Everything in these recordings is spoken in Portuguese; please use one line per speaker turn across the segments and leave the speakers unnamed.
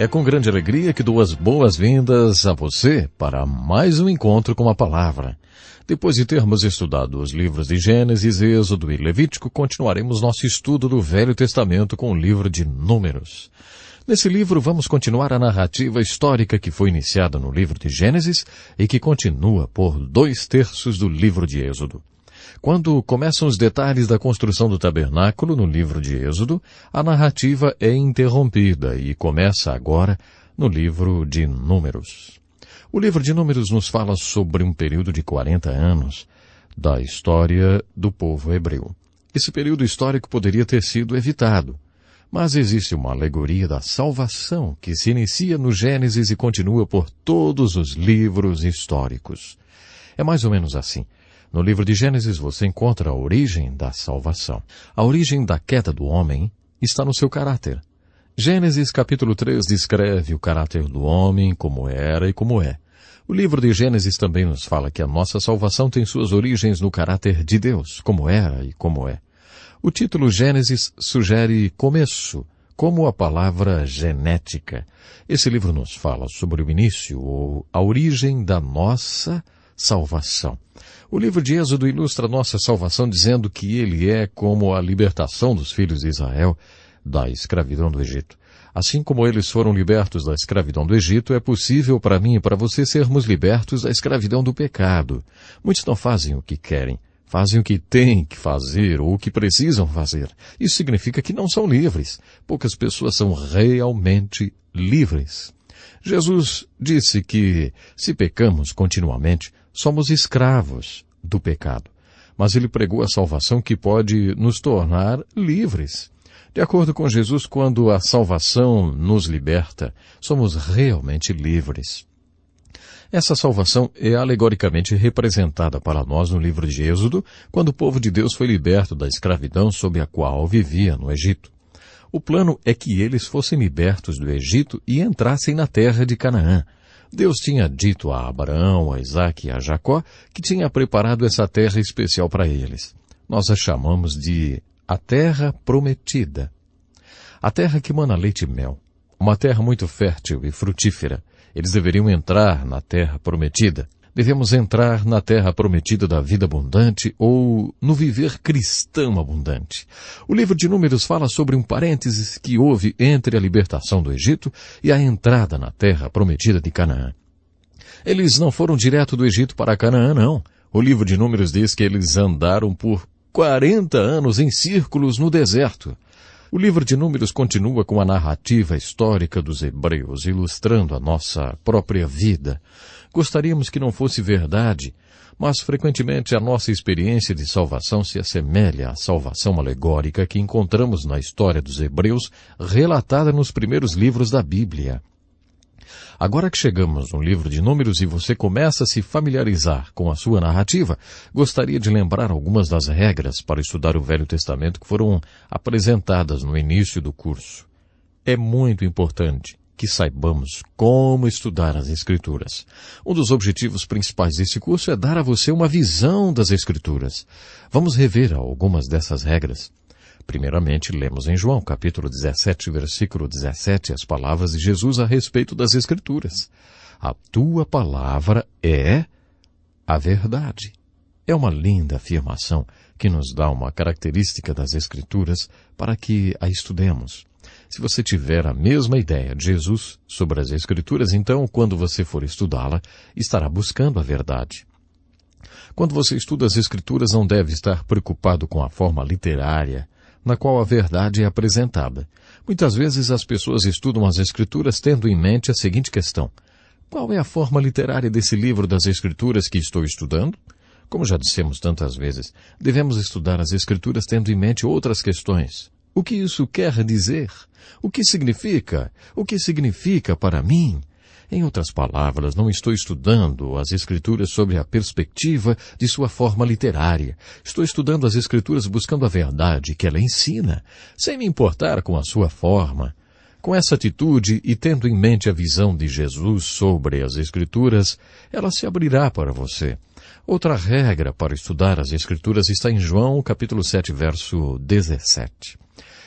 É com grande alegria que dou as boas-vindas a você para mais um encontro com a palavra. Depois de termos estudado os livros de Gênesis, Êxodo e Levítico, continuaremos nosso estudo do Velho Testamento com o livro de Números. Nesse livro vamos continuar a narrativa histórica que foi iniciada no livro de Gênesis e que continua por 2/3 do livro de Êxodo. Quando começam os detalhes da construção do tabernáculo no livro de Êxodo, a narrativa é interrompida e começa agora no livro de Números. O livro de Números nos fala sobre um período de 40 anos da história do povo hebreu. Esse período histórico poderia ter sido evitado, mas existe uma alegoria da salvação que se inicia no Gênesis e continua por todos os livros históricos. É mais ou menos assim. No livro de Gênesis você encontra a origem da salvação. A origem da queda do homem está no seu caráter. Gênesis capítulo 3 descreve o caráter do homem, como era e como é. O livro de Gênesis também nos fala que a nossa salvação tem suas origens no caráter de Deus, como era e como é. O título Gênesis sugere começo, como a palavra genética. Esse livro nos fala sobre o início ou a origem da nossa salvação. O livro de Êxodo ilustra nossa salvação dizendo que ele é como a libertação dos filhos de Israel da escravidão do Egito. Assim como eles foram libertos da escravidão do Egito, é possível para mim e para você sermos libertos da escravidão do pecado. Muitos não fazem o que querem, fazem o que têm que fazer ou o que precisam fazer. Isso significa que não são livres. Poucas pessoas são realmente livres. Jesus disse que, se pecamos continuamente, somos escravos do pecado. Mas ele pregou a salvação que pode nos tornar livres. De acordo com Jesus, quando a salvação nos liberta, somos realmente livres. Essa salvação é alegoricamente representada para nós no livro de Êxodo, quando o povo de Deus foi liberto da escravidão sob a qual vivia no Egito. O plano é que eles fossem libertos do Egito e entrassem na terra de Canaã. Deus tinha dito a Abraão, a Isaque e a Jacó que tinha preparado essa terra especial para eles. Nós a chamamos de a terra prometida. A terra que mana leite e mel. Uma terra muito fértil e frutífera. Eles deveriam entrar na terra prometida. Devemos entrar na terra prometida da vida abundante ou no viver cristão abundante. O livro de Números fala sobre um parênteses que houve entre a libertação do Egito e a entrada na terra prometida de Canaã. Eles não foram direto do Egito para Canaã, não. O livro de Números diz que eles andaram por 40 anos em círculos no deserto. O livro de Números continua com a narrativa histórica dos hebreus, ilustrando a nossa própria vida. Gostaríamos que não fosse verdade, mas frequentemente a nossa experiência de salvação se assemelha à salvação alegórica que encontramos na história dos hebreus, relatada nos primeiros livros da Bíblia. Agora que chegamos no livro de Números e você começa a se familiarizar com a sua narrativa, gostaria de lembrar algumas das regras para estudar o Velho Testamento que foram apresentadas no início do curso. É muito importante que saibamos como estudar as Escrituras. Um dos objetivos principais desse curso é dar a você uma visão das Escrituras. Vamos rever algumas dessas regras. Primeiramente, lemos em João, capítulo 17, versículo 17, as palavras de Jesus a respeito das Escrituras. A tua palavra é a verdade. É uma linda afirmação que nos dá uma característica das Escrituras para que a estudemos. Se você tiver a mesma ideia de Jesus sobre as Escrituras, então, quando você for estudá-la, estará buscando a verdade. Quando você estuda as Escrituras, não deve estar preocupado com a forma literária na qual a verdade é apresentada. Muitas vezes as pessoas estudam as Escrituras tendo em mente a seguinte questão: qual é a forma literária desse livro das Escrituras que estou estudando? Como já dissemos tantas vezes, devemos estudar as Escrituras tendo em mente outras questões. O que isso quer dizer? O que significa? O que significa para mim? Em outras palavras, não estou estudando as Escrituras sobre a perspectiva de sua forma literária. Estou estudando as Escrituras buscando a verdade que ela ensina, sem me importar com a sua forma. Com essa atitude e tendo em mente a visão de Jesus sobre as Escrituras, ela se abrirá para você. Outra regra para estudar as Escrituras está em João, capítulo 7, verso 17.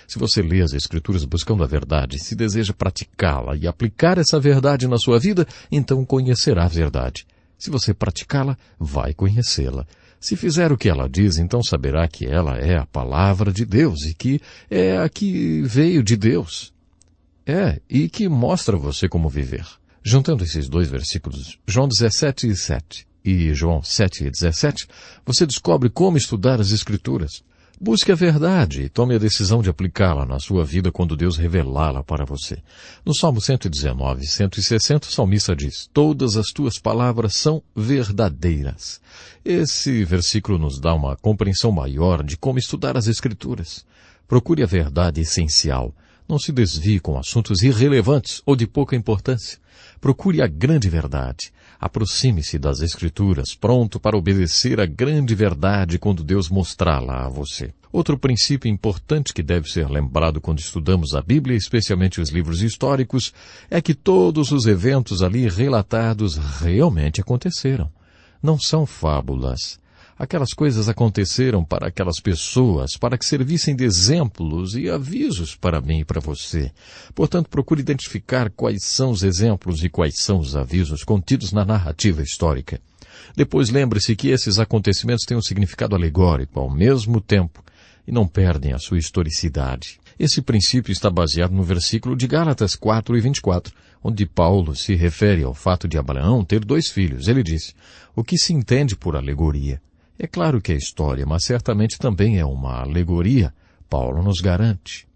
Se você lê as Escrituras buscando a verdade, se deseja praticá-la e aplicar essa verdade na sua vida, então conhecerá a verdade. Se você praticá-la, vai conhecê-la. Se fizer o que ela diz, então saberá que ela é a palavra de Deus e que é a que veio de Deus. E que mostra a você como viver. Juntando esses dois versículos, João 17:7 e João 7:17, você descobre como estudar as Escrituras. Busque a verdade e tome a decisão de aplicá-la na sua vida quando Deus revelá-la para você. No Salmo 119, 160, o salmista diz: todas as tuas palavras são verdadeiras. Esse versículo nos dá uma compreensão maior de como estudar as Escrituras. Procure a verdade essencial. Não se desvie com assuntos irrelevantes ou de pouca importância. Procure a grande verdade. Aproxime-se das Escrituras, pronto para obedecer a grande verdade quando Deus mostrá-la a você. Outro princípio importante que deve ser lembrado quando estudamos a Bíblia, especialmente os livros históricos, é que todos os eventos ali relatados realmente aconteceram. Não são fábulas. Aquelas coisas aconteceram para aquelas pessoas, para que servissem de exemplos e avisos para mim e para você. Portanto, procure identificar quais são os exemplos e quais são os avisos contidos na narrativa histórica. Depois lembre-se que esses acontecimentos têm um significado alegórico ao mesmo tempo e não perdem a sua historicidade. Esse princípio está baseado no versículo de Gálatas 4:24, onde Paulo se refere ao fato de Abraão ter 2 filhos. Ele diz: o que se entende por alegoria? É claro que é história, mas certamente também é uma alegoria. Paulo nos garante.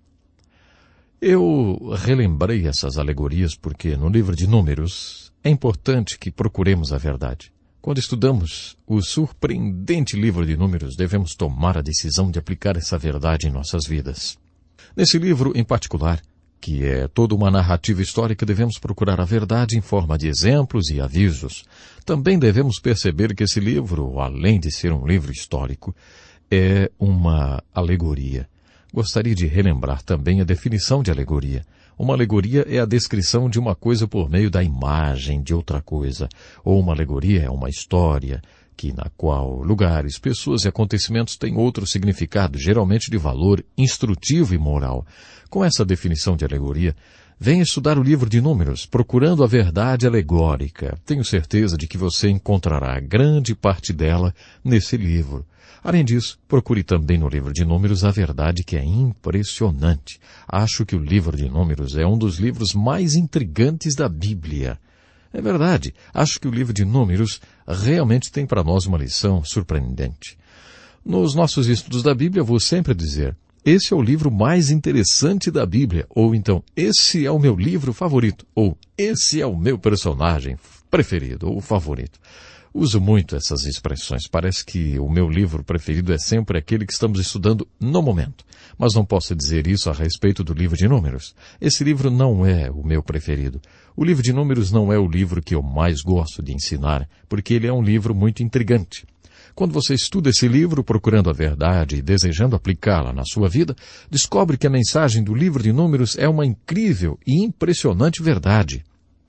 Eu relembrei essas alegorias porque no livro de Números é importante que procuremos a verdade. Quando estudamos o surpreendente livro de Números, devemos tomar a decisão de aplicar essa verdade em nossas vidas. Nesse livro em particular, que é toda uma narrativa histórica, devemos procurar a verdade em forma de exemplos e avisos. Também devemos perceber que esse livro, além de ser um livro histórico, é uma alegoria. Gostaria de relembrar também a definição de alegoria. Uma alegoria é a descrição de uma coisa por meio da imagem de outra coisa. Ou uma alegoria é uma história na qual lugares, pessoas e acontecimentos têm outro significado, geralmente de valor instrutivo e moral. Com essa definição de alegoria, venha estudar o livro de Números, procurando a verdade alegórica. Tenho certeza de que você encontrará grande parte dela nesse livro. Além disso, procure também no livro de Números a verdade que é impressionante. Acho que o livro de Números é um dos livros mais intrigantes da Bíblia. É verdade, acho que o livro de Números realmente tem para nós uma lição surpreendente. Nos nossos estudos da Bíblia, vou sempre dizer: esse é o livro mais interessante da Bíblia, ou então, esse é o meu livro favorito, ou esse é o meu personagem preferido, ou favorito. Uso muito essas expressões. Parece que o meu livro preferido é sempre aquele que estamos estudando no momento. Mas não posso dizer isso a respeito do livro de Números. Esse livro não é o meu preferido. O livro de Números não é o livro que eu mais gosto de ensinar, porque ele é um livro muito intrigante. Quando você estuda esse livro procurando a verdade e desejando aplicá-la na sua vida, descobre que a mensagem do livro de Números é uma incrível e impressionante verdade.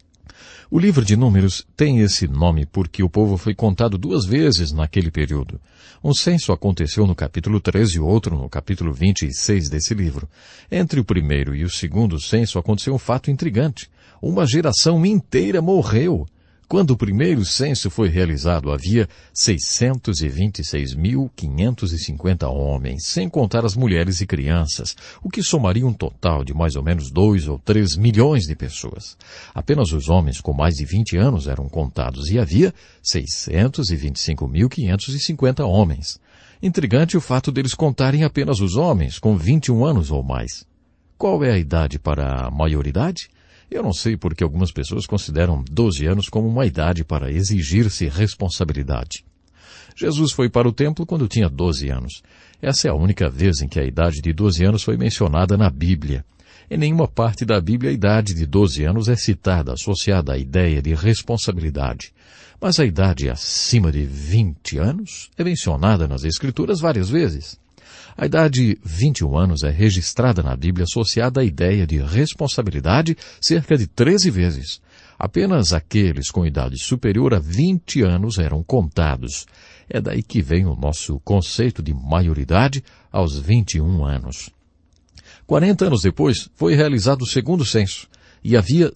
O livro de Números tem esse nome porque o povo foi contado 2 vezes naquele período. Um censo aconteceu no capítulo 13 e outro no capítulo 26 desse livro. Entre o primeiro e o segundo censo aconteceu um fato intrigante. Uma geração inteira morreu. Quando o primeiro censo foi realizado, havia 626.550 homens, sem contar as mulheres e crianças, o que somaria um total de mais ou menos 2 ou 3 milhões de pessoas. Apenas os homens com mais de 20 anos eram contados e havia 625.550 homens. Intrigante o fato deles contarem apenas os homens com 21 anos ou mais. Qual é a idade para a maioridade? Eu não sei porque algumas pessoas consideram 12 anos como uma idade para exigir-se responsabilidade. Jesus foi para o templo quando tinha 12 anos. Essa é a única vez em que a idade de 12 anos foi mencionada na Bíblia. Em nenhuma parte da Bíblia a idade de 12 anos é citada, associada à ideia de responsabilidade. Mas a idade acima de 20 anos é mencionada nas Escrituras várias vezes. A idade 21 anos é registrada na Bíblia associada à ideia de responsabilidade cerca de 13 vezes. Apenas aqueles com idade superior a 20 anos eram contados. É daí que vem o nosso conceito de maioridade aos 21 anos. 40 anos depois, foi realizado o segundo censo, e havia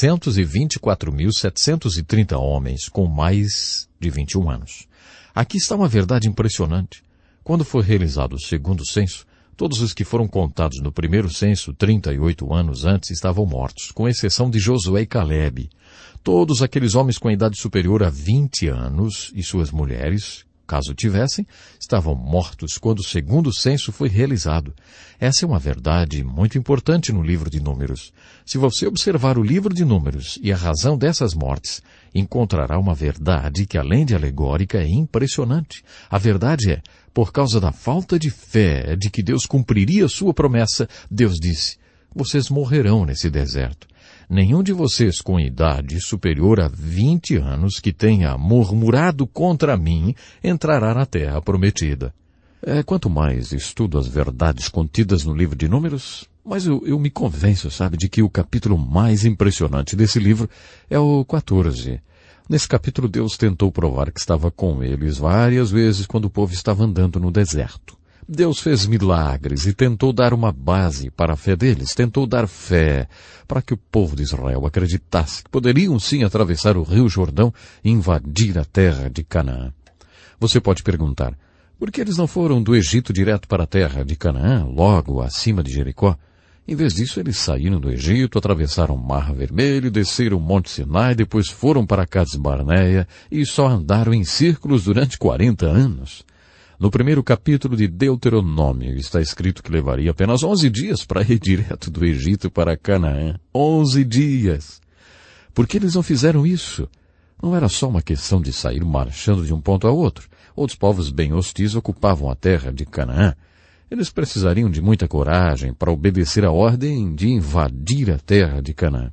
624.730 homens com mais de 21 anos. Aqui está uma verdade impressionante. Quando foi realizado o segundo censo, todos os que foram contados no primeiro censo, 38 anos antes, estavam mortos, com exceção de Josué e Calebe. Todos aqueles homens com a idade superior a 20 anos e suas mulheres, caso tivessem, estavam mortos quando o segundo censo foi realizado. Essa é uma verdade muito importante no livro de Números. Se você observar o livro de Números e a razão dessas mortes, encontrará uma verdade que, além de alegórica, é impressionante. A verdade é, por causa da falta de fé de que Deus cumpriria sua promessa, Deus disse, vocês morrerão nesse deserto. Nenhum de vocês com idade superior a 20 anos que tenha murmurado contra mim entrará na terra prometida. Quanto mais estudo as verdades contidas no livro de Números, mais eu me convenço, de que o capítulo mais impressionante desse livro é o 14. Nesse capítulo, Deus tentou provar que estava com eles várias vezes quando o povo estava andando no deserto. Deus fez milagres e tentou dar uma base para a fé deles, tentou dar fé para que o povo de Israel acreditasse que poderiam sim atravessar o rio Jordão e invadir a terra de Canaã. Você pode perguntar, por que eles não foram do Egito direto para a terra de Canaã, logo acima de Jericó? Em vez disso, eles saíram do Egito, atravessaram o Mar Vermelho, desceram o Monte Sinai, depois foram para Cades Barneia e só andaram em círculos durante 40 anos. No primeiro capítulo de Deuteronômio está escrito que levaria apenas 11 dias para ir direto do Egito para Canaã. 11 dias! Por que eles não fizeram isso? Não era só uma questão de sair marchando de um ponto a outro. Outros povos bem hostis ocupavam a terra de Canaã. Eles precisariam de muita coragem para obedecer a ordem de invadir a terra de Canaã.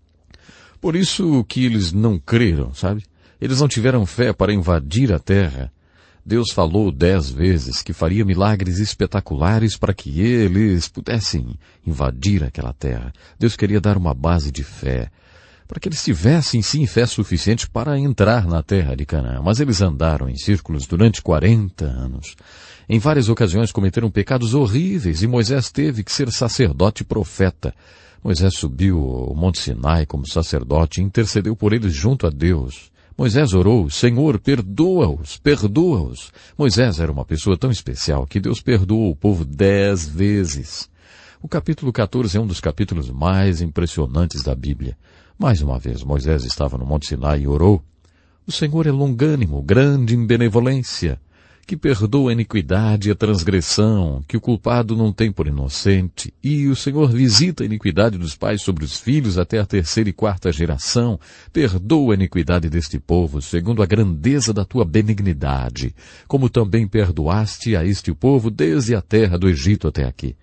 Por isso que eles não creram, Eles não tiveram fé para invadir a terra. Deus falou 10 vezes que faria milagres espetaculares para que eles pudessem invadir aquela terra. Deus queria dar uma base de fé, para que eles tivessem sim fé suficiente para entrar na terra de Canaã. Mas eles andaram em círculos durante 40 anos. Em várias ocasiões cometeram pecados horríveis e Moisés teve que ser sacerdote e profeta. Moisés subiu o Monte Sinai como sacerdote e intercedeu por eles junto a Deus. Moisés orou, Senhor, perdoa-os, perdoa-os. Moisés era uma pessoa tão especial que Deus perdoou o povo 10 vezes. O capítulo 14 é um dos capítulos mais impressionantes da Bíblia. Mais uma vez, Moisés estava no Monte Sinai e orou. O Senhor é longânimo, grande em benevolência, que perdoa a iniquidade e a transgressão, que o culpado não tem por inocente, e o Senhor visita a iniquidade dos pais sobre os filhos até a 3ª e 4ª geração. Perdoa a iniquidade deste povo, segundo a grandeza da tua benignidade, como também perdoaste a este povo desde a terra do Egito até aqui.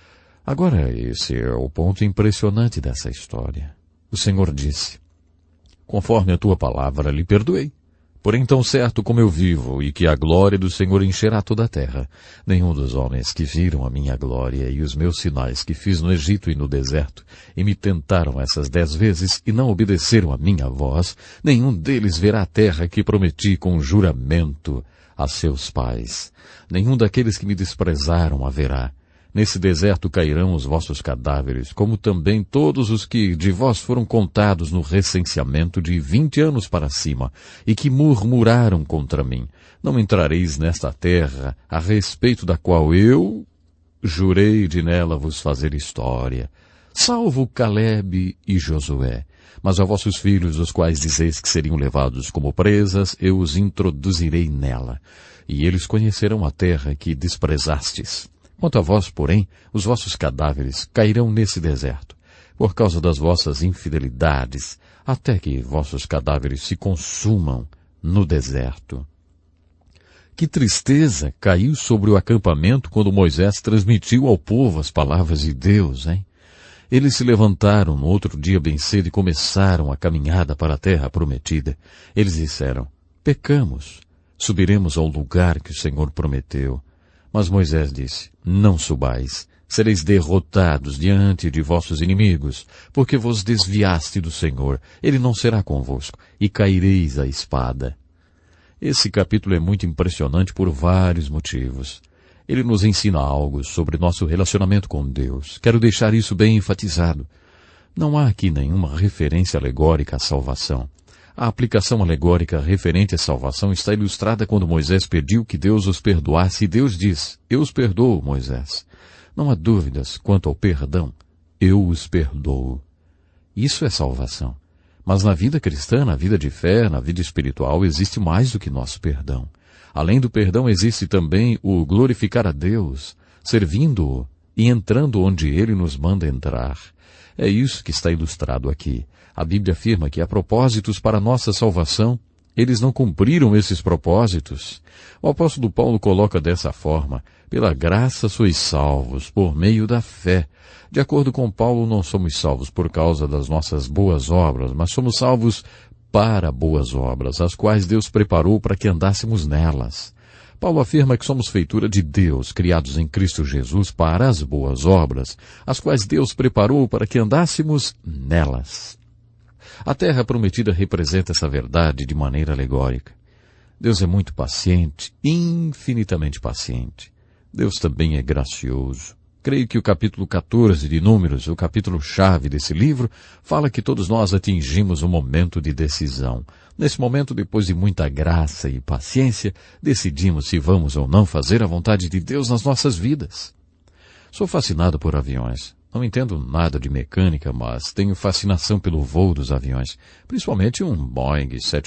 Agora, esse é o ponto impressionante dessa história. O Senhor disse, conforme a tua palavra lhe perdoei. Porém, tão certo como eu vivo, e que a glória do Senhor encherá toda a terra, nenhum dos homens que viram a minha glória e os meus sinais que fiz no Egito e no deserto, e me tentaram essas 10 vezes e não obedeceram a minha voz, nenhum deles verá a terra que prometi com juramento a seus pais. Nenhum daqueles que me desprezaram a verá. Nesse deserto cairão os vossos cadáveres, como também todos os que de vós foram contados no recenseamento de 20 anos para cima, e que murmuraram contra mim. Não entrareis nesta terra, a respeito da qual eu jurei de nela vos fazer história, salvo Calebe e Josué. Mas a vossos filhos, os quais dizeis que seriam levados como presas, eu os introduzirei nela, e eles conhecerão a terra que desprezastes. Quanto a vós, porém, os vossos cadáveres cairão nesse deserto, por causa das vossas infidelidades, até que vossos cadáveres se consumam no deserto. Que tristeza caiu sobre o acampamento quando Moisés transmitiu ao povo as palavras de Deus, hein? Eles se levantaram no outro dia bem cedo e começaram a caminhada para a terra prometida. Eles disseram, pecamos, subiremos ao lugar que o Senhor prometeu. Mas Moisés disse, não subais, sereis derrotados diante de vossos inimigos, porque vos desviaste do Senhor, ele não será convosco, e caireis à espada. Esse capítulo é muito impressionante por vários motivos. Ele nos ensina algo sobre nosso relacionamento com Deus. Quero deixar isso bem enfatizado. Não há aqui nenhuma referência alegórica à salvação. A aplicação alegórica referente à salvação está ilustrada quando Moisés pediu que Deus os perdoasse e Deus diz, eu os perdoo, Moisés. Não há dúvidas quanto ao perdão. Eu os perdoo. Isso é salvação. Mas na vida cristã, na vida de fé, na vida espiritual, existe mais do que nosso perdão. Além do perdão, existe também o glorificar a Deus, servindo-o e entrando onde Ele nos manda entrar. É isso que está ilustrado aqui. A Bíblia afirma que há propósitos para a nossa salvação. Eles não cumpriram esses propósitos. O apóstolo Paulo coloca dessa forma, pela graça sois salvos, por meio da fé. De acordo com Paulo, não somos salvos por causa das nossas boas obras, mas somos salvos para boas obras, as quais Deus preparou para que andássemos nelas. Paulo afirma que somos feitura de Deus, criados em Cristo Jesus para as boas obras, as quais Deus preparou para que andássemos nelas. A terra prometida representa essa verdade de maneira alegórica. Deus é muito paciente, infinitamente paciente. Deus também é gracioso. Creio que o capítulo 14 de Números, o capítulo-chave desse livro, fala que todos nós atingimos um momento de decisão. Nesse momento, depois de muita graça e paciência, decidimos se vamos ou não fazer a vontade de Deus nas nossas vidas. Sou fascinado por aviões. Não entendo nada de mecânica, mas tenho fascinação pelo voo dos aviões, principalmente um Boeing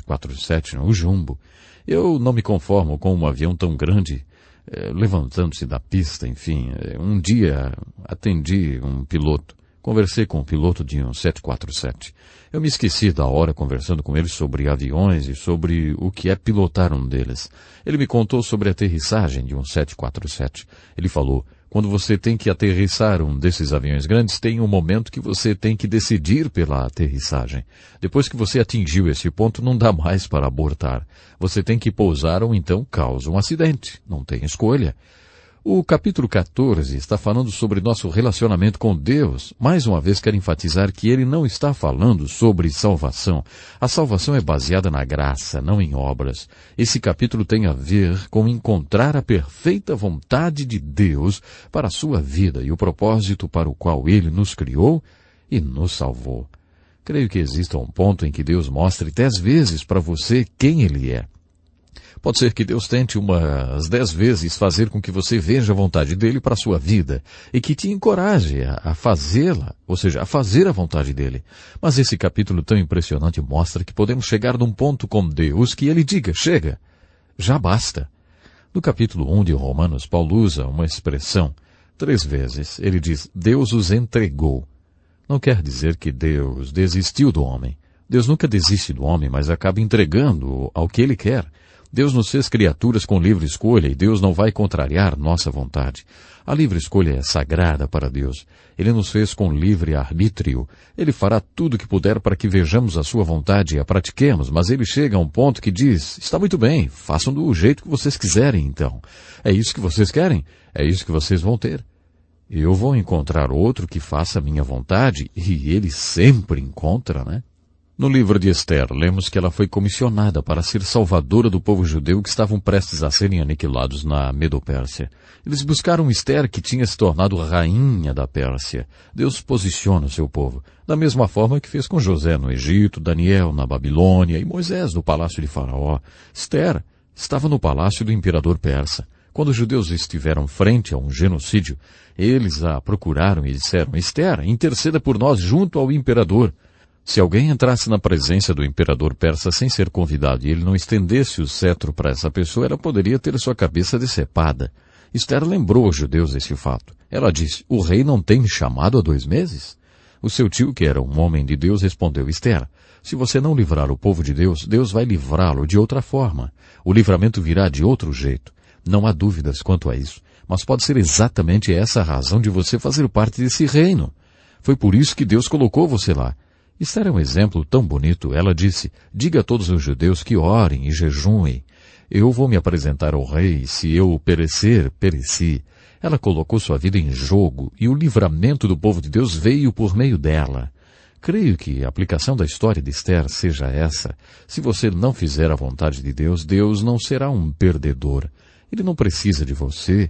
747, o Jumbo. Eu não me conformo com um avião tão grande, levantando-se da pista, enfim. Um dia atendi um piloto, conversei com o piloto de um 747. Eu me esqueci da hora conversando com ele sobre aviões e sobre o que é pilotar um deles. Ele me contou sobre a aterrissagem de um 747. Ele falou, quando você tem que aterrissar um desses aviões grandes, tem um momento que você tem que decidir pela aterrissagem. Depois que você atingiu esse ponto, não dá mais para abortar. Você tem que pousar ou então causa um acidente. Não tem escolha. O capítulo 14 está falando sobre nosso relacionamento com Deus. Mais uma vez quero enfatizar que ele não está falando sobre salvação. A salvação é baseada na graça, não em obras. Esse capítulo tem a ver com encontrar a perfeita vontade de Deus para a sua vida e o propósito para o qual ele nos criou e nos salvou. Creio que exista um ponto em que Deus mostre 10 vezes para você quem ele é. Pode ser que Deus tente umas 10 vezes fazer com que você veja a vontade dele para a sua vida e que te encoraje a fazê-la, ou seja, a fazer a vontade dele. Mas esse capítulo tão impressionante mostra que podemos chegar num ponto com Deus que ele diga, chega, já basta. No capítulo 1 de Romanos, Paulo usa uma expressão 3 vezes. Ele diz, Deus os entregou. Não quer dizer que Deus desistiu do homem. Deus nunca desiste do homem, mas acaba entregando ao que ele quer. Deus nos fez criaturas com livre escolha e Deus não vai contrariar nossa vontade. A livre escolha é sagrada para Deus. Ele nos fez com livre arbítrio. Ele fará tudo o que puder para que vejamos a sua vontade e a pratiquemos, mas ele chega a um ponto que diz, está muito bem, façam do jeito que vocês quiserem então. É isso que vocês querem? É isso que vocês vão ter. Eu vou encontrar outro que faça a minha vontade e ele sempre encontra, né? No livro de Esther, lemos que ela foi comissionada para ser salvadora do povo judeu que estavam prestes a serem aniquilados na Medo-Pérsia. Eles buscaram Esther, que tinha se tornado rainha da Pérsia. Deus posiciona o seu povo, da mesma forma que fez com José no Egito, Daniel na Babilônia e Moisés no palácio de Faraó. Esther estava no palácio do imperador persa. Quando os judeus estiveram frente a um genocídio, eles a procuraram e disseram, Esther, interceda por nós junto ao imperador. Se alguém entrasse na presença do imperador persa sem ser convidado e ele não estendesse o cetro para essa pessoa, ela poderia ter sua cabeça decepada. Esther lembrou aos judeus esse fato. Ela disse, o rei não tem me chamado há 2 meses? O seu tio, que era um homem de Deus, respondeu, Esther, se você não livrar o povo de Deus, Deus vai livrá-lo de outra forma. O livramento virá de outro jeito. Não há dúvidas quanto a isso, mas pode ser exatamente essa a razão de você fazer parte desse reino. Foi por isso que Deus colocou você lá. Esther é um exemplo tão bonito. Ela disse, diga a todos os judeus que orem e jejuem. Eu vou me apresentar ao rei, se eu perecer, pereci. Ela colocou sua vida em jogo e o livramento do povo de Deus veio por meio dela. Creio que a aplicação da história de Esther seja essa. Se você não fizer a vontade de Deus, Deus não será um perdedor. Ele não precisa de você.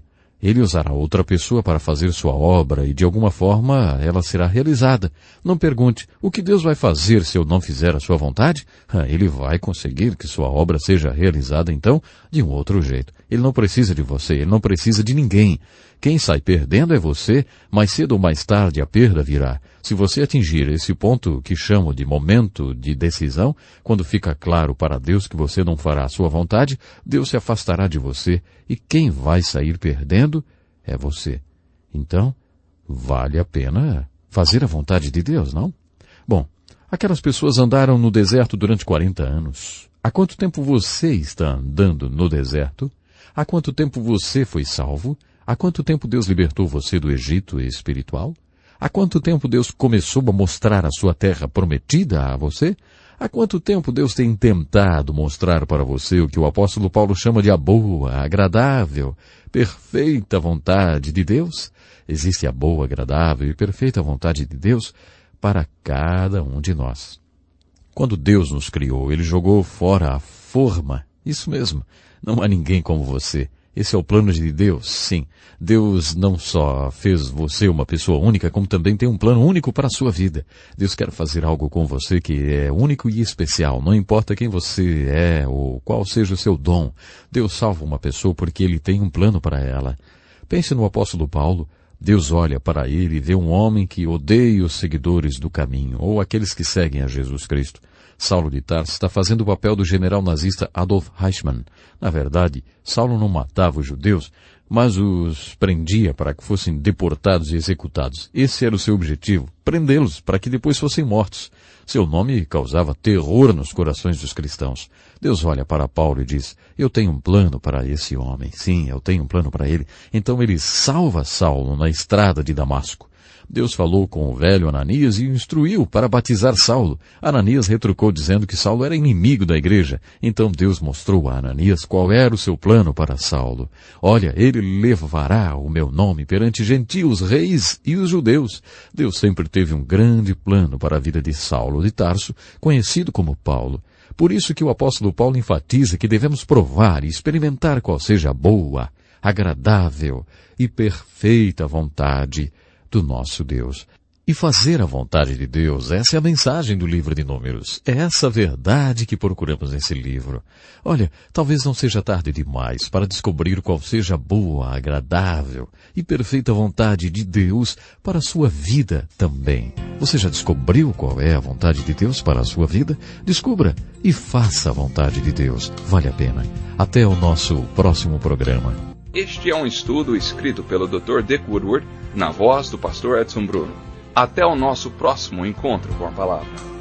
Ele usará outra pessoa para fazer sua obra e de alguma forma ela será realizada. Não pergunte, o que Deus vai fazer se eu não fizer a sua vontade? Ele vai conseguir que sua obra seja realizada então de um outro jeito. Ele não precisa de você, ele não precisa de ninguém. Quem sai perdendo é você, mais cedo ou mais tarde a perda virá. Se você atingir esse ponto que chamo de momento de decisão, quando fica claro para Deus que você não fará a sua vontade, Deus se afastará de você e quem vai sair perdendo é você. Então, vale a pena fazer a vontade de Deus, não? Bom, aquelas pessoas andaram no deserto durante 40 anos. Há quanto tempo você está andando no deserto? Há quanto tempo você foi salvo? Há quanto tempo Deus libertou você do Egito espiritual? Há quanto tempo Deus começou a mostrar a sua terra prometida a você? Há quanto tempo Deus tem tentado mostrar para você o que o apóstolo Paulo chama de a boa, agradável, perfeita vontade de Deus? Existe a boa, agradável e perfeita vontade de Deus para cada um de nós. Quando Deus nos criou, Ele jogou fora a forma. Isso mesmo, não há ninguém como você. Esse é o plano de Deus, sim. Deus não só fez você uma pessoa única, como também tem um plano único para a sua vida. Deus quer fazer algo com você que é único e especial. Não importa quem você é ou qual seja o seu dom. Deus salva uma pessoa porque Ele tem um plano para ela. Pense no apóstolo Paulo. Deus olha para ele e vê um homem que odeia os seguidores do caminho, ou aqueles que seguem a Jesus Cristo. Saulo de Tarso está fazendo o papel do general nazista Adolf Eichmann. Na verdade, Saulo não matava os judeus, mas os prendia para que fossem deportados e executados. Esse era o seu objetivo, prendê-los para que depois fossem mortos. Seu nome causava terror nos corações dos cristãos. Deus olha para Paulo e diz, eu tenho um plano para esse homem. Sim, eu tenho um plano para ele. Então ele salva Saulo na estrada de Damasco. Deus falou com o velho Ananias e o instruiu para batizar Saulo. Ananias retrucou dizendo que Saulo era inimigo da igreja. Então Deus mostrou a Ananias qual era o seu plano para Saulo. Olha, ele levará o meu nome perante gentios, reis e os judeus. Deus sempre teve um grande plano para a vida de Saulo de Tarso, conhecido como Paulo. Por isso que o apóstolo Paulo enfatiza que devemos provar e experimentar qual seja a boa, agradável e perfeita vontade do nosso Deus. E fazer a vontade de Deus, essa é a mensagem do livro de Números. É essa verdade que procuramos nesse livro. Olha, talvez não seja tarde demais para descobrir qual seja a boa, agradável e perfeita vontade de Deus para a sua vida também. Você já descobriu qual é a vontade de Deus para a sua vida? Descubra e faça a vontade de Deus. Vale a pena. Até o nosso próximo programa.
Este é um estudo escrito pelo Dr. Dick Woodward, na voz do pastor Edson Bruno. Até o nosso próximo encontro com a palavra.